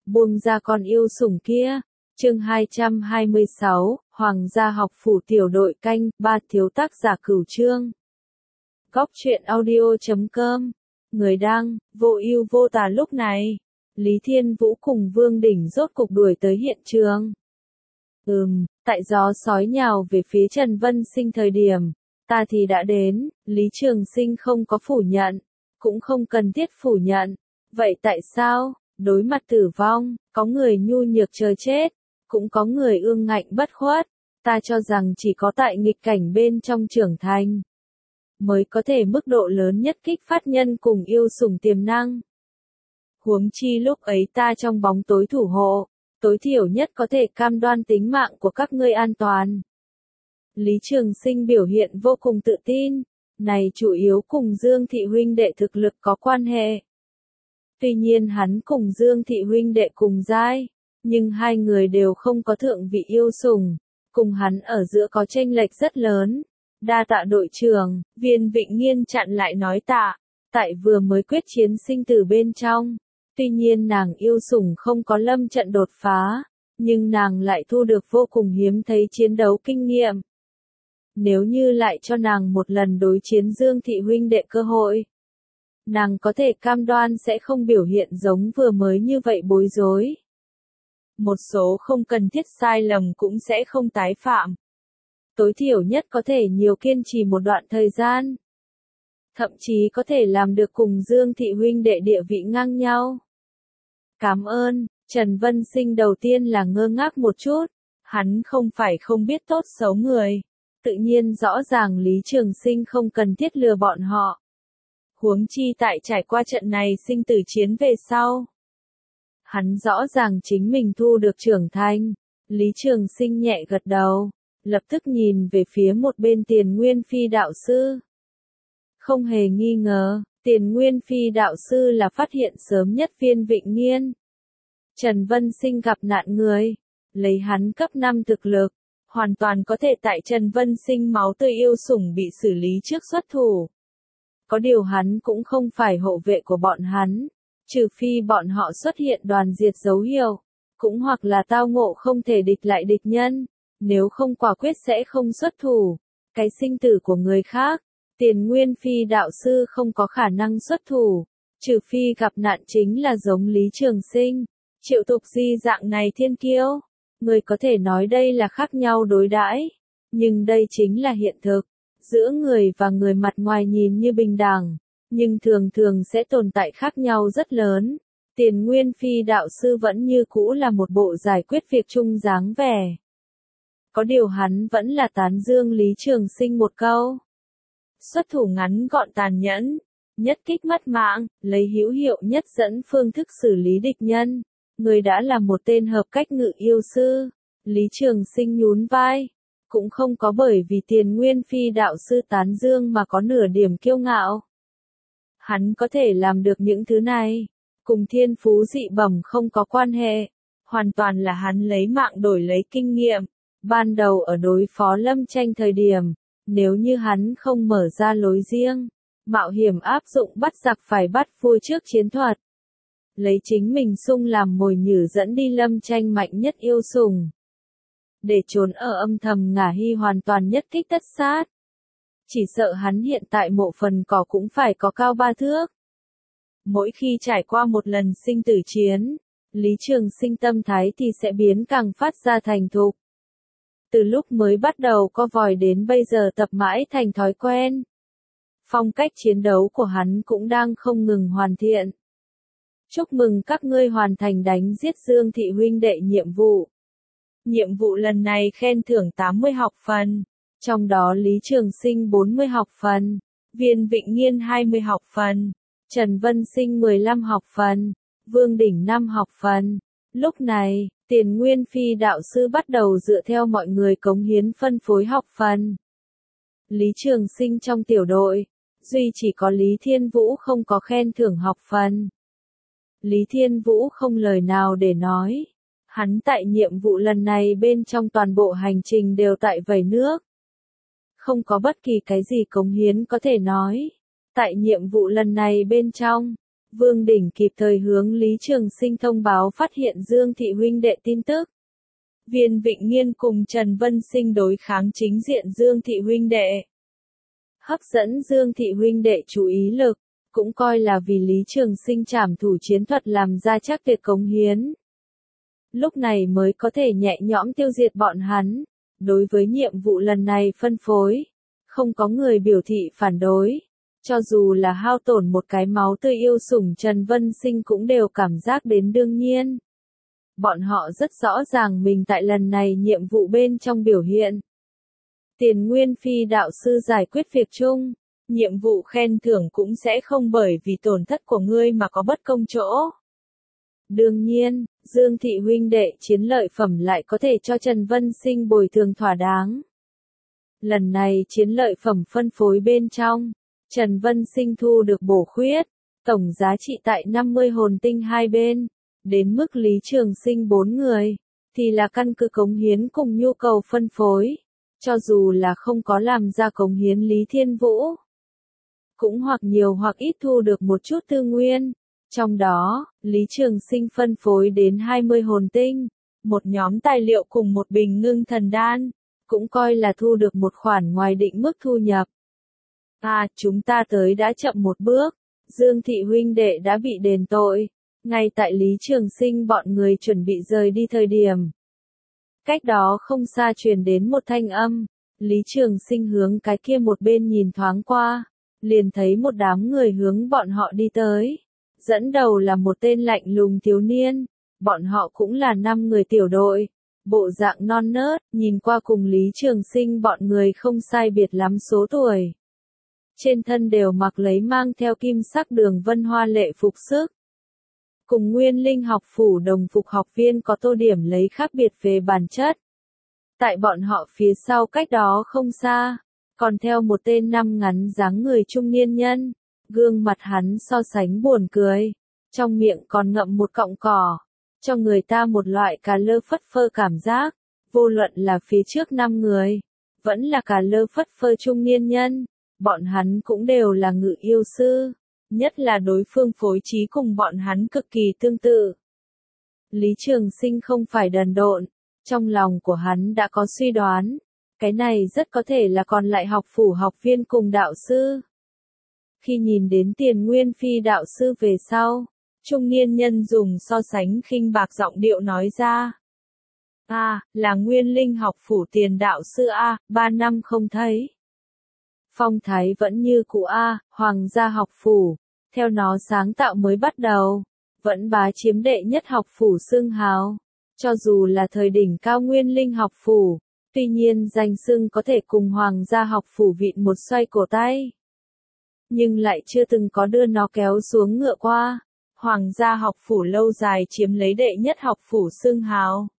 buông ra con yêu sủng kia. Chương 226, Hoàng gia học phủ tiểu đội canh, 3 thiếu tác giả Cửu Chương. Góc truyện audio.com. Người đăng, vô ưu vô tà. Lúc này, Lý Thiên Vũ cùng Vương Đỉnh rốt cục đuổi tới hiện trường. Tại gió sói nhào về phía Trần Vân Sinh thời điểm, ta thì đã đến, Lý Trường Sinh không có phủ nhận, cũng không cần thiết phủ nhận. Vậy tại sao, đối mặt tử vong, có người nhu nhược chờ chết, cũng có người ương ngạnh bất khuất, ta cho rằng chỉ có tại nghịch cảnh bên trong trưởng thành, mới có thể mức độ lớn nhất kích phát nhân cùng yêu sủng tiềm năng. Huống chi lúc ấy ta trong bóng tối thủ hộ, tối thiểu nhất có thể cam đoan tính mạng của các ngươi an toàn. Lý Trường Sinh biểu hiện vô cùng tự tin, này chủ yếu cùng Dương Thị huynh đệ thực lực có quan hệ. Tuy nhiên hắn cùng Dương Thị huynh đệ cùng giai, nhưng hai người đều không có thượng vị yêu sủng, cùng hắn ở giữa có chênh lệch rất lớn. Đa tạ đội trưởng, Viên Vịnh Nghiên chặn lại nói tạ, tại vừa mới quyết chiến sinh tử bên trong. Tuy nhiên nàng yêu sủng không có lâm trận đột phá, nhưng nàng lại thu được vô cùng hiếm thấy chiến đấu kinh nghiệm. Nếu như lại cho nàng một lần đối chiến Dương Thị huynh đệ cơ hội, nàng có thể cam đoan sẽ không biểu hiện giống vừa mới như vậy bối rối. Một số không cần thiết sai lầm cũng sẽ không tái phạm. Tối thiểu nhất có thể nhiều kiên trì một đoạn thời gian. Thậm chí có thể làm được cùng Dương Thị huynh đệ địa vị ngang nhau. Cảm ơn. Trần Vân Sinh đầu tiên là ngơ ngác một chút. Hắn không phải không biết tốt xấu người. Tự nhiên rõ ràng Lý Trường Sinh không cần thiết lừa bọn họ. Huống chi tại trải qua trận này sinh tử chiến về sau. Hắn rõ ràng chính mình thu được trưởng thành. Lý Trường Sinh nhẹ gật đầu, lập tức nhìn về phía một bên Tiền Nguyên Phi đạo sư. Không hề nghi ngờ, Tiền Nguyên Phi đạo sư là phát hiện sớm nhất Viên Vịnh Nghiên. Trần Vân Sinh gặp nạn người, lấy hắn cấp 5 thực lực, hoàn toàn có thể tại Trần Vân Sinh máu tươi yêu sủng bị xử lý trước xuất thủ. Có điều hắn cũng không phải hộ vệ của bọn hắn, trừ phi bọn họ xuất hiện đoàn diệt dấu hiệu, cũng hoặc là tao ngộ không thể địch lại địch nhân, nếu không quả quyết sẽ không xuất thủ. Cái sinh tử của người khác, Tiền Nguyên Phi đạo sư không có khả năng xuất thủ, trừ phi gặp nạn chính là giống Lý Trường Sinh, Triệu Tục Di dạng này thiên kiêu. Người có thể nói đây là khác nhau đối đãi, nhưng đây chính là hiện thực. Giữa người và người mặt ngoài nhìn như bình đẳng, nhưng thường thường sẽ tồn tại khác nhau rất lớn. Tiền Nguyên Phi đạo sư vẫn như cũ là một bộ giải quyết việc chung dáng vẻ. Có điều hắn vẫn là tán dương Lý Trường Sinh một câu. Xuất thủ ngắn gọn tàn nhẫn, nhất kích mất mạng, lấy hữu hiệu nhất dẫn phương thức xử lý địch nhân. Người đã là một tên hợp cách ngự yêu sư. Lý Trường Sinh nhún vai, cũng không có bởi vì Tiền Nguyên Phi đạo sư tán dương mà có nửa điểm kiêu ngạo. Hắn có thể làm được những thứ này, cùng thiên phú dị bẩm không có quan hệ, hoàn toàn là hắn lấy mạng đổi lấy kinh nghiệm. Ban đầu ở đối phó Lâm Tranh thời điểm, nếu như hắn không mở ra lối riêng, mạo hiểm áp dụng bắt giặc phải bắt vua trước chiến thuật, lấy chính mình sung làm mồi nhử dẫn đi Lâm Tranh mạnh nhất yêu sủng, để trốn ở âm thầm ngả hy hoàn toàn nhất kích tất sát. Chỉ sợ hắn hiện tại mộ phần cỏ cũng phải có cao 3 thước. Mỗi khi trải qua một lần sinh tử chiến, Lý Trường Sinh tâm thái thì sẽ biến càng phát ra thành thục. Từ lúc mới bắt đầu co vòi đến bây giờ tập mãi thành thói quen. Phong cách chiến đấu của hắn cũng đang không ngừng hoàn thiện. Chúc mừng các ngươi hoàn thành đánh giết Dương Thị huynh đệ nhiệm vụ. Nhiệm vụ lần này khen thưởng 80 học phần, trong đó Lý Trường Sinh 40 học phần, Viên Vịnh Nghiên 20 học phần, Trần Vân Sinh 15 học phần, Vương Đỉnh 5 học phần. Lúc này, Tiền Nguyên Phi đạo sư bắt đầu dựa theo mọi người cống hiến phân phối học phần. Lý Trường Sinh trong tiểu đội, duy chỉ có Lý Thiên Vũ không có khen thưởng học phần. Lý Thiên Vũ không lời nào để nói. Hắn tại nhiệm vụ lần này bên trong toàn bộ hành trình đều tại vẩy nước. Không có bất kỳ cái gì cống hiến có thể nói. Tại nhiệm vụ lần này bên trong, Vương Đỉnh kịp thời hướng Lý Trường Sinh thông báo phát hiện Dương Thị huynh đệ tin tức. Viên Vịnh Nghiên cùng Trần Vân Sinh đối kháng chính diện Dương Thị huynh đệ. Hấp dẫn Dương Thị huynh đệ chú ý lực, cũng coi là vì Lý Trường Sinh trảm thủ chiến thuật làm ra chắc tuyệt cống hiến. Lúc này mới có thể nhẹ nhõm tiêu diệt bọn hắn. Đối với nhiệm vụ lần này phân phối, không có người biểu thị phản đối. Cho dù là hao tổn một cái máu tươi yêu sủng Trần Vân Sinh cũng đều cảm giác đến đương nhiên. Bọn họ rất rõ ràng mình tại lần này nhiệm vụ bên trong biểu hiện. Tiền Nguyên Phi đạo sư giải quyết việc chung, nhiệm vụ khen thưởng cũng sẽ không bởi vì tổn thất của ngươi mà có bất công chỗ. Đương nhiên, Dương Thị huynh đệ chiến lợi phẩm lại có thể cho Trần Vân Sinh bồi thường thỏa đáng. Lần này chiến lợi phẩm phân phối bên trong, Trần Vân Sinh thu được bổ khuyết, tổng giá trị tại 50 hồn tinh hai bên, đến mức Lý Trường Sinh 4 người, thì là căn cứ cống hiến cùng nhu cầu phân phối, cho dù là không có làm ra cống hiến Lý Thiên Vũ. Cũng hoặc nhiều hoặc ít thu được một chút tư nguyên. Trong đó, Lý Trường Sinh phân phối đến 20 hồn tinh, một nhóm tài liệu cùng một bình ngưng thần đan, cũng coi là thu được một khoản ngoài định mức thu nhập. Chúng ta tới đã chậm một bước, Dương Thị huynh đệ đã bị đền tội, ngay tại Lý Trường Sinh bọn người chuẩn bị rời đi thời điểm. Cách đó không xa truyền đến một thanh âm, Lý Trường Sinh hướng cái kia một bên nhìn thoáng qua, liền thấy một đám người hướng bọn họ đi tới. Dẫn đầu là một tên lạnh lùng thiếu niên, bọn họ cũng là 5 người tiểu đội, bộ dạng non nớt, nhìn qua cùng Lý Trường Sinh bọn người không sai biệt lắm số tuổi. Trên thân đều mặc lấy mang theo kim sắc đường vân hoa lệ phục sức. Cùng Nguyên Linh học phủ đồng phục học viên có tô điểm lấy khác biệt về bản chất. Tại bọn họ phía sau cách đó không xa, còn theo một tên năm ngắn dáng người trung niên nhân. Gương mặt hắn so sánh buồn cười, trong miệng còn ngậm một cọng cỏ, cho người ta một loại cà lơ phất phơ cảm giác, vô luận là phía trước 5 người, vẫn là cà lơ phất phơ trung niên nhân, bọn hắn cũng đều là ngự yêu sư, nhất là đối phương phối trí cùng bọn hắn cực kỳ tương tự. Lý Trường Sinh không phải đần độn, trong lòng của hắn đã có suy đoán, cái này rất có thể là còn lại học phủ học viên cùng đạo sư. Khi nhìn đến Tiền Nguyên Phi đạo sư về sau, trung niên nhân dùng so sánh khinh bạc giọng điệu nói ra. Là Nguyên Linh học phủ Tiền đạo sư 3 năm không thấy. Phong thái vẫn như cũ Hoàng gia học phủ, theo nó sáng tạo mới bắt đầu, vẫn bá chiếm đệ nhất học phủ xưng hào. Cho dù là thời đỉnh cao Nguyên Linh học phủ, tuy nhiên danh xưng có thể cùng Hoàng gia học phủ vịn một xoay cổ tay. Nhưng lại chưa từng có đưa nó kéo xuống ngựa qua. Hoàng gia học phủ lâu dài chiếm lấy đệ nhất học phủ xưng hào.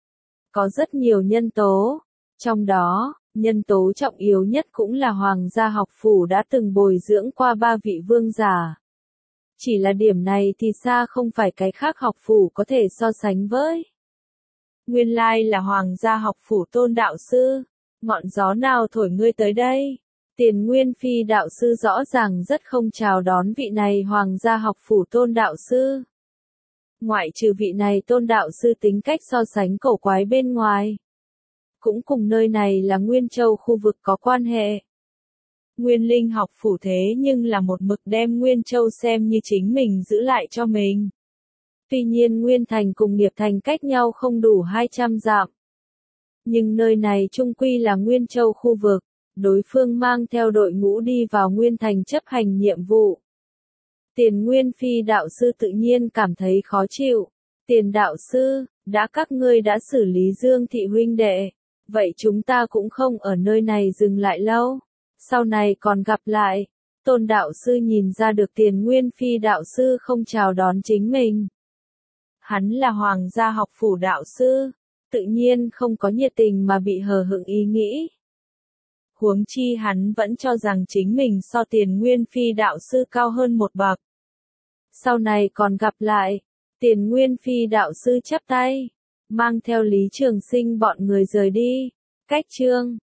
Có rất nhiều nhân tố, trong đó, nhân tố trọng yếu nhất cũng là Hoàng gia học phủ đã từng bồi dưỡng qua 3 vị vương giả. Chỉ là điểm này thì xa không phải cái khác học phủ có thể so sánh với. Nguyên lai là Hoàng gia học phủ Tôn đạo sư, ngọn gió nào thổi ngươi tới đây? Tiền Nguyên Phi đạo sư rõ ràng rất không chào đón vị này Hoàng gia học phủ Tôn đạo sư. Ngoại trừ vị này Tôn đạo sư tính cách so sánh cổ quái bên ngoài, cũng cùng nơi này là Nguyên Châu khu vực có quan hệ. Nguyên Linh học phủ thế nhưng là một mực đem Nguyên Châu xem như chính mình giữ lại cho mình. Tuy nhiên Nguyên Thành cùng Nghiệp Thành cách nhau không đủ 200 dặm. Nhưng nơi này chung quy là Nguyên Châu khu vực, đối phương mang theo đội ngũ đi vào Nguyên Thành chấp hành nhiệm vụ. Tiền Nguyên Phi đạo sư tự nhiên cảm thấy khó chịu. Tiền đạo sư, các ngươi đã xử lý Dương Thị huynh đệ, vậy chúng ta cũng không ở nơi này dừng lại lâu, sau này còn gặp lại. Tôn đạo sư nhìn ra được Tiền Nguyên Phi đạo sư không chào đón chính mình. Hắn là Hoàng gia học phủ đạo sư, tự nhiên không có nhiệt tình mà bị hờ hững ý nghĩ. Huống chi hắn vẫn cho rằng chính mình so Tiền Nguyên Phi đạo sư cao hơn một bậc. Sau này còn gặp lại, Tiền Nguyên Phi đạo sư chắp tay, mang theo Lý Trường Sinh bọn người rời đi. Cách chương